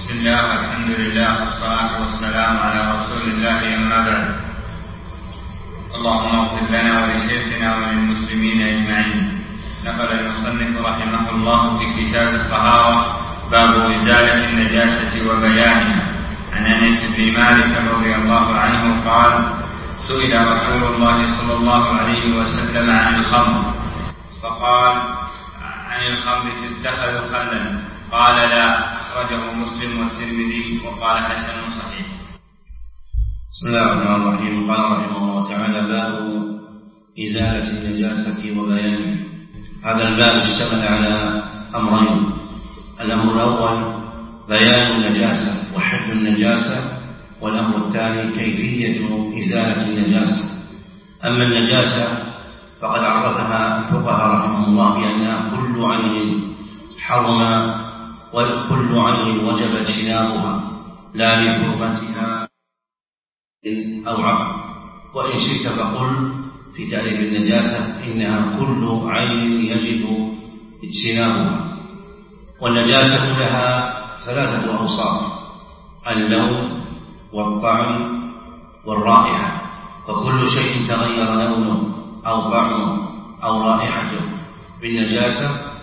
بسم الله والحمد لله والصلاة والسلام على رسول الله أما بعد. اللهم اغفر لنا ولشيخنا وللمسلمين أجمعين. نقل المصنف رحمه الله في كتاب الطهارة باب إزالة النجاسة وبيانها عن أنس بن مالك رضي الله عنه قال: سئل رسول الله صلى الله عليه وسلم عن الخمر فقال: عن الخمر تتخذ خلا؟ قال: لا. أخرجه مسلم والترمذي وقال حسن صحيح. بسم الله الرحمن الرحيم. قال رحمه الله تعالى: باب إزالة النجاسة وبيانها. هذا الباب اشتمل على أمرين: الأمر الأول بيان النجاسة وحد النجاسة، والأمر الثاني كيفية إزالة النجاسة. أما النجاسة فقد عرفها الفقهاء رحمه الله بأنها كل عين حرم وكل عين وجب اجتنابها لا لحرمتها أو عقل. وإن شئت فقل في تعريف النجاسة إنها كل عين يجب اجتنابها. والنجاسة لها ثلاثة أوصاف: اللون والطعم والرائحة. فكل شيء تغير لونه أو طعمه أو رائحته بالنجاسة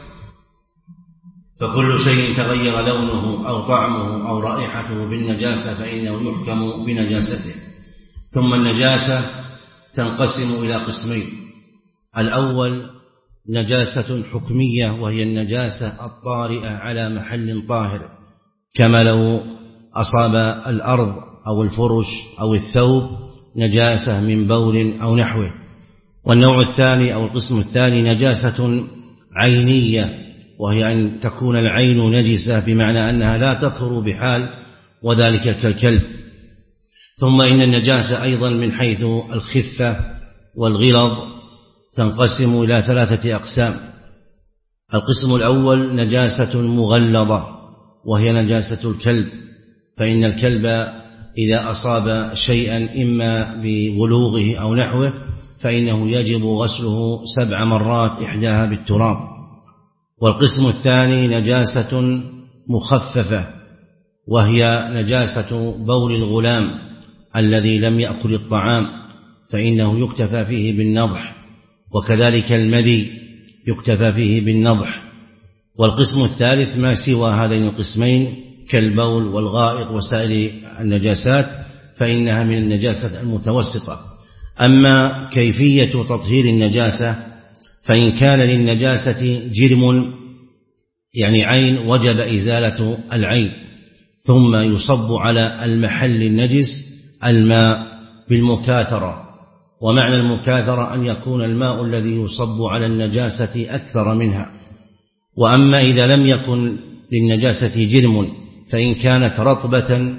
فإنه يحكم بنجاسته. ثم النجاسة تنقسم إلى قسمين: الأول نجاسة حكمية، وهي النجاسة الطارئة على محل طاهر، كما لو أصاب الأرض أو الفرش أو الثوب نجاسة من بول أو نحوه. والنوع الثاني أو القسم الثاني نجاسة عينية، وهي أن تكون العين نجسة بمعنى أنها لا تطهر بحال، وذلك كالكلب. ثم إن النجاسة أيضا من حيث الخفة والغلظ تنقسم إلى ثلاثة أقسام: القسم الأول نجاسة مغلظة، وهي نجاسة الكلب، فإن الكلب إذا أصاب شيئا إما بولوغه أو نحوه فإنه يجب غسله 7 مرات إحداها بالتراب. والقسم الثاني نجاسة مخففة، وهي نجاسة بول الغلام الذي لم يأكل الطعام، فإنه يكتفى فيه بالنضح، وكذلك المذي يكتفى فيه بالنضح. والقسم الثالث ما سوى هذين القسمين كالبول والغائط وسائر النجاسات، فإنها من النجاسة المتوسطة. أما كيفية تطهير النجاسة فإن كان للنجاسة جرم، يعني عين، وجب إزالة العين، ثم يصب على المحل النجس الماء بالمكاثرة. ومعنى المكاثرة أن يكون الماء الذي يصب على النجاسة أكثر منها. وأما إذا لم يكن للنجاسة جرم فإن كانت رطبة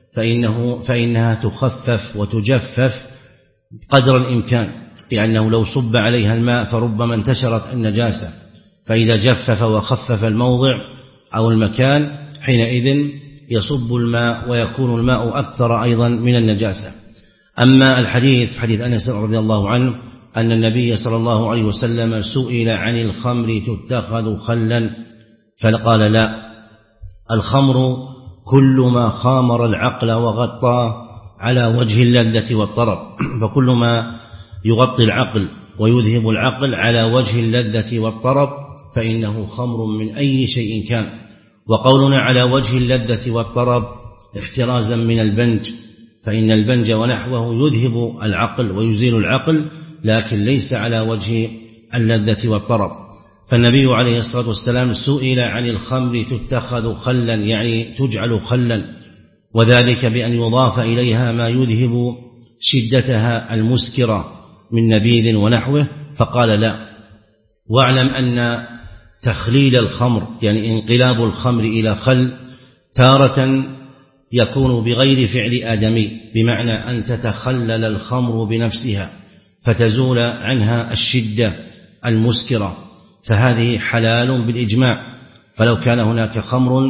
فإنها تخفف وتجفف قدر الإمكان، لأنه لو صب عليها الماء فربما انتشرت النجاسة، فإذا جفف وخفف الموضع أو المكان حينئذ يصب الماء ويكون الماء أكثر أيضا من النجاسة. أما الحديث حديث أنس رضي الله عنه أن النبي صلى الله عليه وسلم سئل عن الخمر تتخذ خلا؟ فقال: لا. الخمر كل ما خامر العقل وغطاه على وجه اللذة والطرب، فكل ما يغطي العقل ويذهب العقل على وجه اللذة والطرب فإنه خمر من أي شيء كان. وقولنا على وجه اللذة والطرب احترازا من البنج، فإن البنج ونحوه يذهب العقل ويزيل العقل، لكن ليس على وجه اللذة والطرب. فالنبي عليه الصلاة والسلام سئل عن الخمر تتخذ خلا، يعني تجعل خلا، وذلك بأن يضاف إليها ما يذهب شدتها المسكرة من نبيذ ونحوه، فقال: لا. واعلم أن تخليل الخمر، يعني انقلاب الخمر إلى خل، تارة يكون بغير فعل آدمي، بمعنى أن تتخلل الخمر بنفسها فتزول عنها الشدة المسكرة، فهذه حلال بالإجماع. فلو كان هناك خمر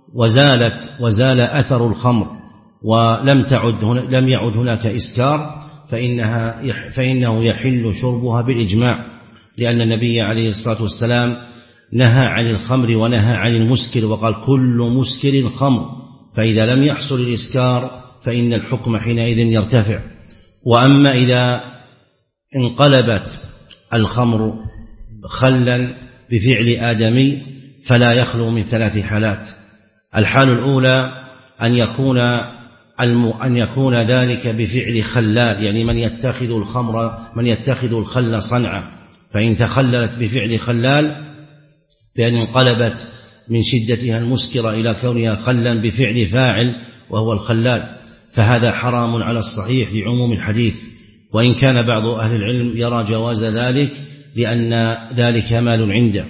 وزال أثر الخمر ولم يعد هناك إسكار فإنه يحل شربها بالإجماع، لأن النبي عليه الصلاة والسلام نهى عن الخمر ونهى عن المسكر، وقال: كل مسكر خمر، فإذا لم يحصل الإسكار فإن الحكم حينئذ يرتفع. وأما إذا انقلبت الخمر خلا بفعل آدمي فلا يخلو من 3 حالات. الحال الأولى أن يكون ذلك بفعل خلال، يعني من يتخذ الخل صنعا، فإن تخللت بفعل خلال بأن انقلبت من شدتها المسكرة إلى كونها خلا بفعل فاعل وهو الخلال، فهذا حرام على الصحيح لعموم الحديث، وإن كان بعض أهل العلم يرى جواز ذلك لأن ذلك مال عنده.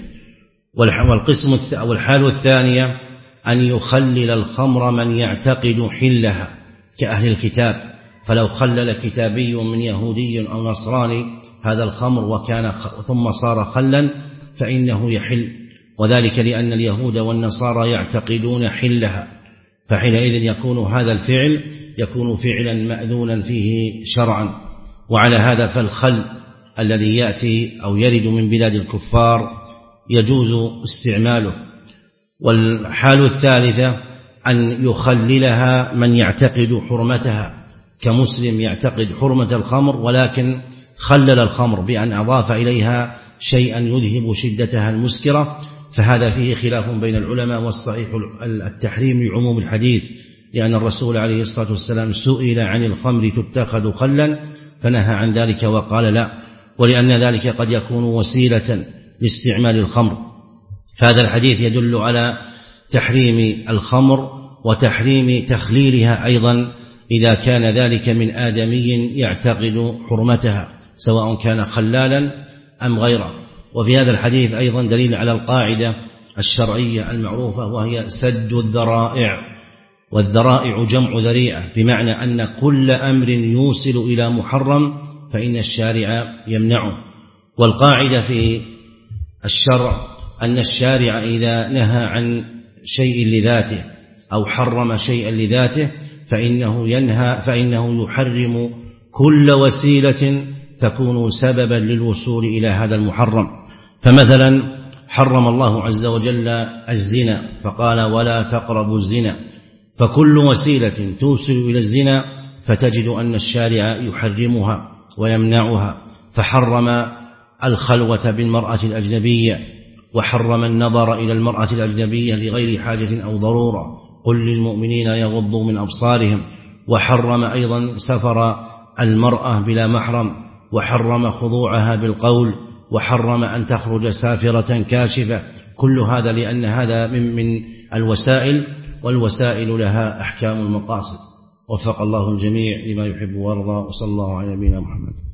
والحال الثانية أن يخلل الخمر من يعتقد حلها كأهل الكتاب، فلو خلل كتابي من يهودي أو نصراني هذا الخمر ثم صار خلا فإنه يحل، وذلك لأن اليهود والنصارى يعتقدون حلها، فحينئذ يكون هذا الفعل يكون فعلا مأذونا فيه شرعا. وعلى هذا فالخل الذي يأتي أو يرد من بلاد الكفار يجوز استعماله. والحال الثالثة أن يخللها من يعتقد حرمتها، كمسلم يعتقد حرمة الخمر ولكن خلل الخمر بأن أضاف إليها شيئا يذهب شدتها المسكرة، فهذا فيه خلاف بين العلماء، والصحيح التحريم لعموم الحديث، لأن الرسول عليه الصلاة والسلام سئل عن الخمر تتخذ خلا فنهى عن ذلك وقال لا، ولأن ذلك قد يكون وسيلة لاستعمال الخمر. فهذا الحديث يدل على تحريم الخمر وتحريم تخليلها أيضا إذا كان ذلك من آدمي يعتقد حرمتها سواء كان خلالا أم غيره. وفي هذا الحديث أيضا دليل على القاعدة الشرعية المعروفة وهي سد الذرائع، والذرائع جمع ذريعة، بمعنى أن كل أمر يوصل إلى محرم فإن الشارع يمنعه. والقاعدة في الشرع أن الشارع إذا نهى عن شيء لذاته أو حرم شيئا لذاته فإنه يحرم كل وسيلة تكون سببا للوصول إلى هذا المحرم. فمثلا حرم الله عز وجل الزنا فقال ولا تقربوا الزنا، فكل وسيلة توصل إلى الزنا فتجد أن الشارع يحرمها ويمنعها، فحرم الخلوة بالمرأة الأجنبية، وحرم النظر إلى المرأة الأجنبية لغير حاجة أو ضرورة، قل للمؤمنين يغضوا من أبصارهم، وحرم أيضا سفر المرأة بلا محرم، وحرم خضوعها بالقول، وحرم أن تخرج سافرة كاشفة. كل هذا لأن هذا من الوسائل، والوسائل لها أحكام المقاصد. وفق الله الجميع لما يحب ويرضى، وصلى الله على نبينا محمد.